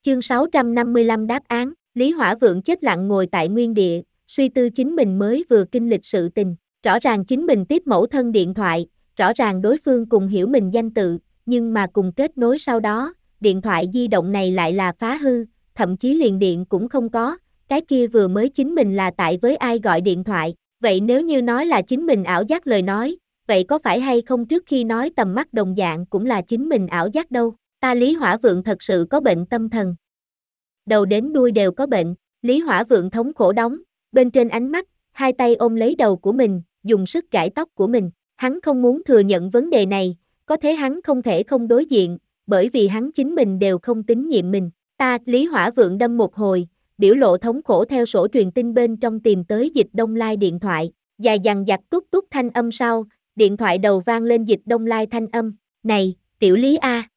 Chương 655 đáp án, Lý Hỏa Vượng chết lặng ngồi tại nguyên địa, suy tư chính mình mới vừa kinh lịch sự tình. Rõ ràng chính mình tiếp mẫu thân điện thoại, rõ ràng đối phương cùng hiểu mình danh tự, nhưng mà cùng kết nối sau đó, điện thoại di động này lại là phá hư, thậm chí liền điện cũng không có, cái kia vừa mới chính mình là tại với ai gọi điện thoại, vậy nếu như nói là chính mình ảo giác lời nói, vậy có phải hay không trước khi nói tầm mắt đồng dạng cũng là chính mình ảo giác đâu, ta Lý Hỏa Vượng thật sự có bệnh tâm thần. Đầu đến đuôi đều có bệnh, Lý Hỏa Vượng thống khổ đóng, bên trên ánh mắt, hai tay ôm lấy đầu của mình, dùng sức gãi tóc của mình, hắn không muốn thừa nhận vấn đề này, có thế hắn không thể không đối diện, bởi vì hắn chính mình đều không tín nhiệm mình, ta Lý Hỏa Vượng đâm một hồi, biểu lộ thống khổ theo sổ truyền tin bên trong tìm tới Dịch Đông Lai điện thoại, dài dằng dặc tút tút thanh âm sau, điện thoại đầu vang lên Dịch Đông Lai thanh âm, này, tiểu Lý A.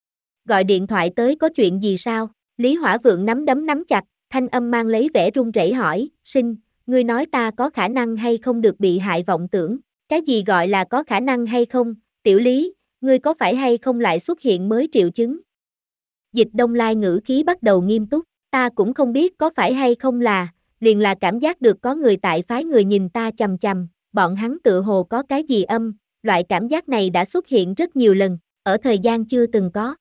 Gọi điện thoại tới có chuyện gì sao? Lý Hỏa Vượng nắm đấm nắm chặt, thanh âm mang lấy vẻ run rẩy hỏi, Sinh, ngươi nói ta có khả năng hay không được bị hại vọng tưởng, cái gì gọi là có khả năng hay không, tiểu Lý, ngươi có phải hay không lại xuất hiện mới triệu chứng? Dịch Đông Lai ngữ khí bắt đầu nghiêm túc, ta cũng không biết có phải hay không là, liền là cảm giác được có người tại phái người nhìn ta chằm chằm, bọn hắn tựa hồ có cái gì âm, loại cảm giác này đã xuất hiện rất nhiều lần, ở thời gian chưa từng có.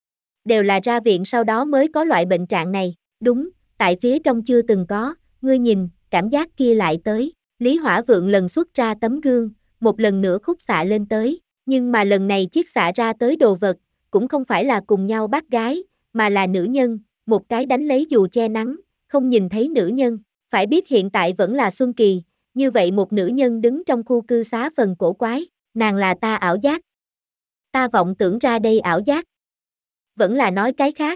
Đều là ra viện sau đó mới có loại bệnh trạng này, đúng, tại phía trong chưa từng có, ngươi nhìn, cảm giác kia lại tới, Lý Hỏa Vượng lần xuất ra tấm gương, một lần nữa khúc xạ lên tới, nhưng mà lần này chiếc xạ ra tới đồ vật, cũng không phải là cùng nhau bác gái, mà là nữ nhân, một cái đánh lấy dù che nắng, không nhìn thấy nữ nhân, phải biết hiện tại vẫn là Xuân Kỳ, như vậy một nữ nhân đứng trong khu cư xá phần cổ quái, nàng là ta ảo giác. Ta vọng tưởng ra đây ảo giác. Vẫn là nói cái khác.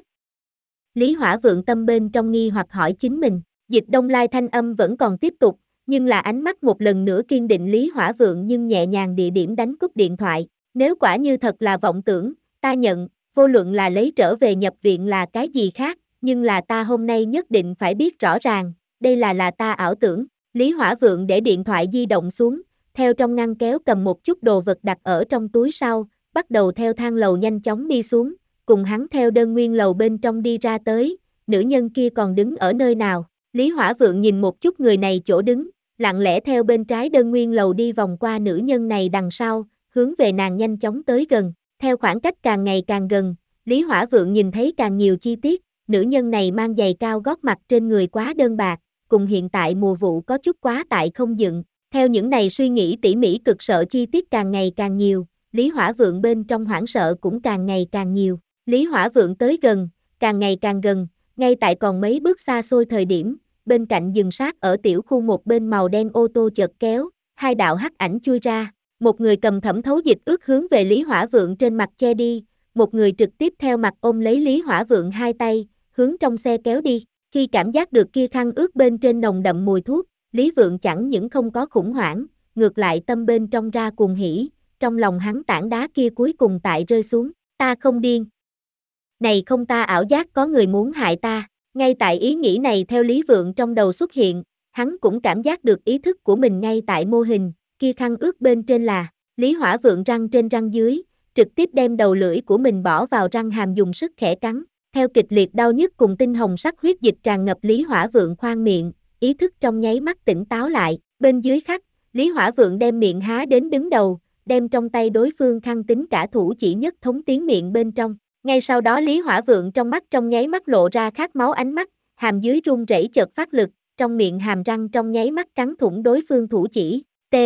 Lý Hỏa Vượng tâm bên trong nghi hoặc hỏi chính mình, Dịch Đông Lai thanh âm vẫn còn tiếp tục, nhưng là ánh mắt một lần nữa kiên định Lý Hỏa Vượng nhưng nhẹ nhàng địa điểm đánh cúp điện thoại, nếu quả như thật là vọng tưởng, ta nhận, vô luận là lấy trở về nhập viện là cái gì khác, nhưng là ta hôm nay nhất định phải biết rõ ràng, đây là ta ảo tưởng, Lý Hỏa Vượng để điện thoại di động xuống, theo trong ngăn kéo cầm một chút đồ vật đặt ở trong túi sau, bắt đầu theo thang lầu nhanh chóng đi xuống, cùng hắn theo đơn nguyên lầu bên trong đi ra tới, nữ nhân kia còn đứng ở nơi nào, Lý Hỏa Vượng nhìn một chút người này chỗ đứng, lặng lẽ theo bên trái đơn nguyên lầu đi vòng qua nữ nhân này đằng sau, hướng về nàng nhanh chóng tới gần, theo khoảng cách càng ngày càng gần, Lý Hỏa Vượng nhìn thấy càng nhiều chi tiết, nữ nhân này mang giày cao gót mặt trên người quá đơn bạc, cùng hiện tại mùa vụ có chút quá tại không dựng, theo những này suy nghĩ tỉ mỉ cực sợ chi tiết càng ngày càng nhiều, Lý Hỏa Vượng bên trong hoảng sợ cũng càng ngày càng nhiều. Lý Hỏa Vượng tới gần, càng ngày càng gần, ngay tại còn mấy bước xa xôi thời điểm, bên cạnh dừng sát ở tiểu khu một bên màu đen ô tô chợt kéo, hai đạo hắc ảnh chui ra, một người cầm thẩm thấu dịch ướt hướng về Lý Hỏa Vượng trên mặt che đi, một người trực tiếp theo mặt ôm lấy Lý Hỏa Vượng hai tay, hướng trong xe kéo đi, khi cảm giác được kia khăn ướt bên trên nồng đậm mùi thuốc, Lý Vượng chẳng những không có khủng hoảng, ngược lại tâm bên trong ra cuồng hỉ, trong lòng hắn tảng đá kia cuối cùng tại rơi xuống, ta không điên. Này không ta ảo giác có người muốn hại ta, ngay tại ý nghĩ này theo Lý Vượng trong đầu xuất hiện, hắn cũng cảm giác được ý thức của mình ngay tại mô hình, kia khăn ướt bên trên là, Lý Hỏa Vượng răng trên răng dưới, trực tiếp đem đầu lưỡi của mình bỏ vào răng hàm dùng sức khẽ cắn, theo kịch liệt đau nhức cùng tinh hồng sắc huyết dịch tràn ngập Lý Hỏa Vượng khoang miệng, ý thức trong nháy mắt tỉnh táo lại, bên dưới khắc, Lý Hỏa Vượng đem miệng há đến đứng đầu, đem trong tay đối phương khăn tính cả thủ chỉ nhất thống tiến miệng bên trong. Ngay sau đó Lý Hỏa Vượng trong mắt trong nháy mắt lộ ra khát máu ánh mắt, hàm dưới run rẩy chợt phát lực, trong miệng hàm răng trong nháy mắt cắn thủng đối phương thủ chỉ, T.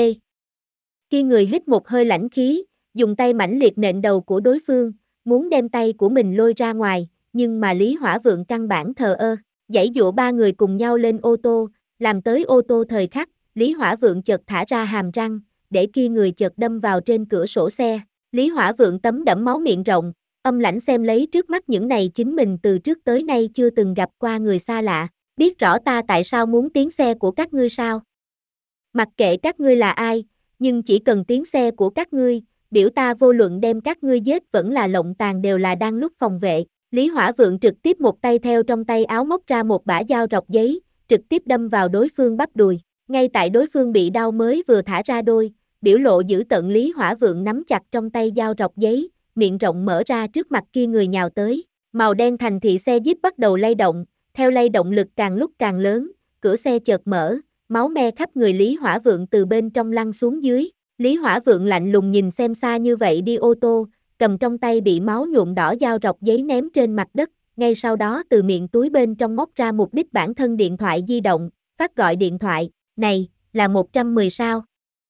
Khi người hít một hơi lãnh khí, dùng tay mãnh liệt nện đầu của đối phương, muốn đem tay của mình lôi ra ngoài, nhưng mà Lý Hỏa Vượng căn bản thờ ơ, giãy giụa ba người cùng nhau lên ô tô, làm tới ô tô thời khắc, Lý Hỏa Vượng chợt thả ra hàm răng, để kia người chợt đâm vào trên cửa sổ xe, Lý Hỏa Vượng tấm đẫm máu miệng rộng, âm lãnh xem lấy trước mắt những này chính mình từ trước tới nay chưa từng gặp qua người xa lạ, biết rõ ta tại sao muốn tiến xe của các ngươi sao? Mặc kệ các ngươi là ai, nhưng chỉ cần tiến xe của các ngươi, biểu ta vô luận đem các ngươi giết vẫn là lộng tàn đều là đang lúc phòng vệ. Lý Hỏa Vượng trực tiếp một tay theo trong tay áo móc ra một bả dao rọc giấy, trực tiếp đâm vào đối phương bắp đùi. Ngay tại đối phương bị đau mới vừa thả ra đôi, biểu lộ dữ tợn Lý Hỏa Vượng nắm chặt trong tay dao rọc giấy, miệng rộng mở ra trước mặt kia người nhào tới, Màu đen thành thị xe Jeep bắt đầu lay động, theo lay động lực càng lúc càng lớn, cửa xe chợt mở, máu me khắp người Lý Hỏa Vượng từ bên trong lăn xuống dưới. Lý Hỏa Vượng lạnh lùng nhìn xem xa như vậy đi ô tô, cầm trong tay bị máu nhuộm đỏ dao rọc giấy ném trên mặt đất, ngay sau đó từ miệng túi bên trong móc ra mục đích bản thân điện thoại di động, phát gọi điện thoại, này, là 110 sao?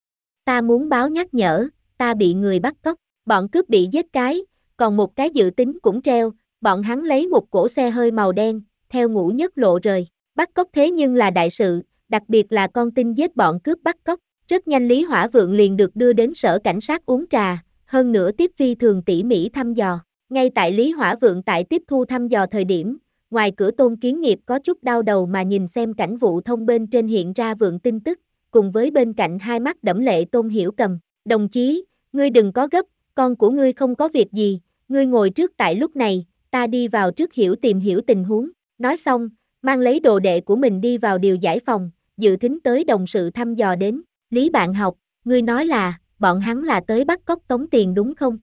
Ta muốn báo nhắc nhở, ta bị người bắt cóc, bọn cướp bị giết cái, còn một cái dự tính cũng treo, bọn hắn lấy một cỗ xe hơi màu đen, theo Ngũ Nhất Lộ rời, bắt cóc thế nhưng là đại sự, đặc biệt là con tin giết bọn cướp bắt cóc, rất nhanh Lý Hỏa Vượng liền được đưa đến sở cảnh sát uống trà, hơn nữa tiếp phi thường tỉ mỉ thăm dò, ngay tại Lý Hỏa Vượng tại tiếp thu thăm dò thời điểm, ngoài cửa Tôn Kiến Nghiệp có chút đau đầu mà nhìn xem cảnh vụ thông bên trên hiện ra Vượng tin tức, cùng với bên cạnh hai mắt đẫm lệ Tôn Hiểu Cầm, đồng chí, ngươi đừng có gấp, con của ngươi không có việc gì, ngươi ngồi trước tại lúc này, ta đi vào trước tìm hiểu tình huống, nói xong, mang lấy đồ đệ của mình đi vào điều giải phòng, dự tính tới đồng sự thăm dò đến, Lý bạn học, ngươi nói là, bọn hắn là tới bắt cóc tống tiền đúng không?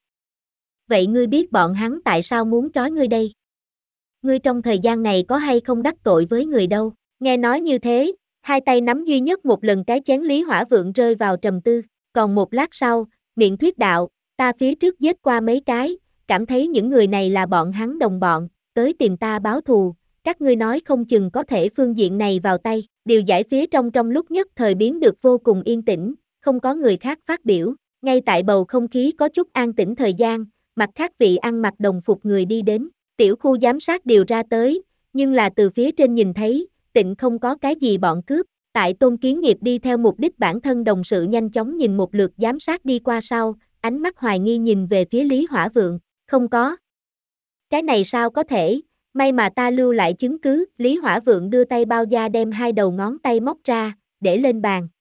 Vậy ngươi biết bọn hắn tại sao muốn trói ngươi đây? Ngươi trong thời gian này có hay không đắc tội với người đâu? Nghe nói như thế, hai tay nắm duy nhất một lần cái chén Lý Hỏa Vượng rơi vào trầm tư, còn một lát sau, miệng thuyết đạo, ta phía trước giết qua mấy cái, cảm thấy những người này là bọn hắn đồng bọn, tới tìm ta báo thù, các ngươi nói không chừng có thể phương diện này vào tay, điều giải phía trong lúc nhất thời biến được vô cùng yên tĩnh, không có người khác phát biểu, ngay tại bầu không khí có chút an tĩnh thời gian, mặt khác vị ăn mặc đồng phục người đi đến, tiểu khu giám sát điều ra tới, nhưng là từ phía trên nhìn thấy, tịnh không có cái gì bọn cướp, tại Tôn Kiến Nghiệp đi theo mục đích bản thân đồng sự nhanh chóng nhìn một lượt giám sát đi qua sau, ánh mắt hoài nghi nhìn về phía Lý Hỏa Vượng, không có. Cái này sao có thể, may mà ta lưu lại chứng cứ, Lý Hỏa Vượng đưa tay bao da đem hai đầu ngón tay móc ra, để lên bàn,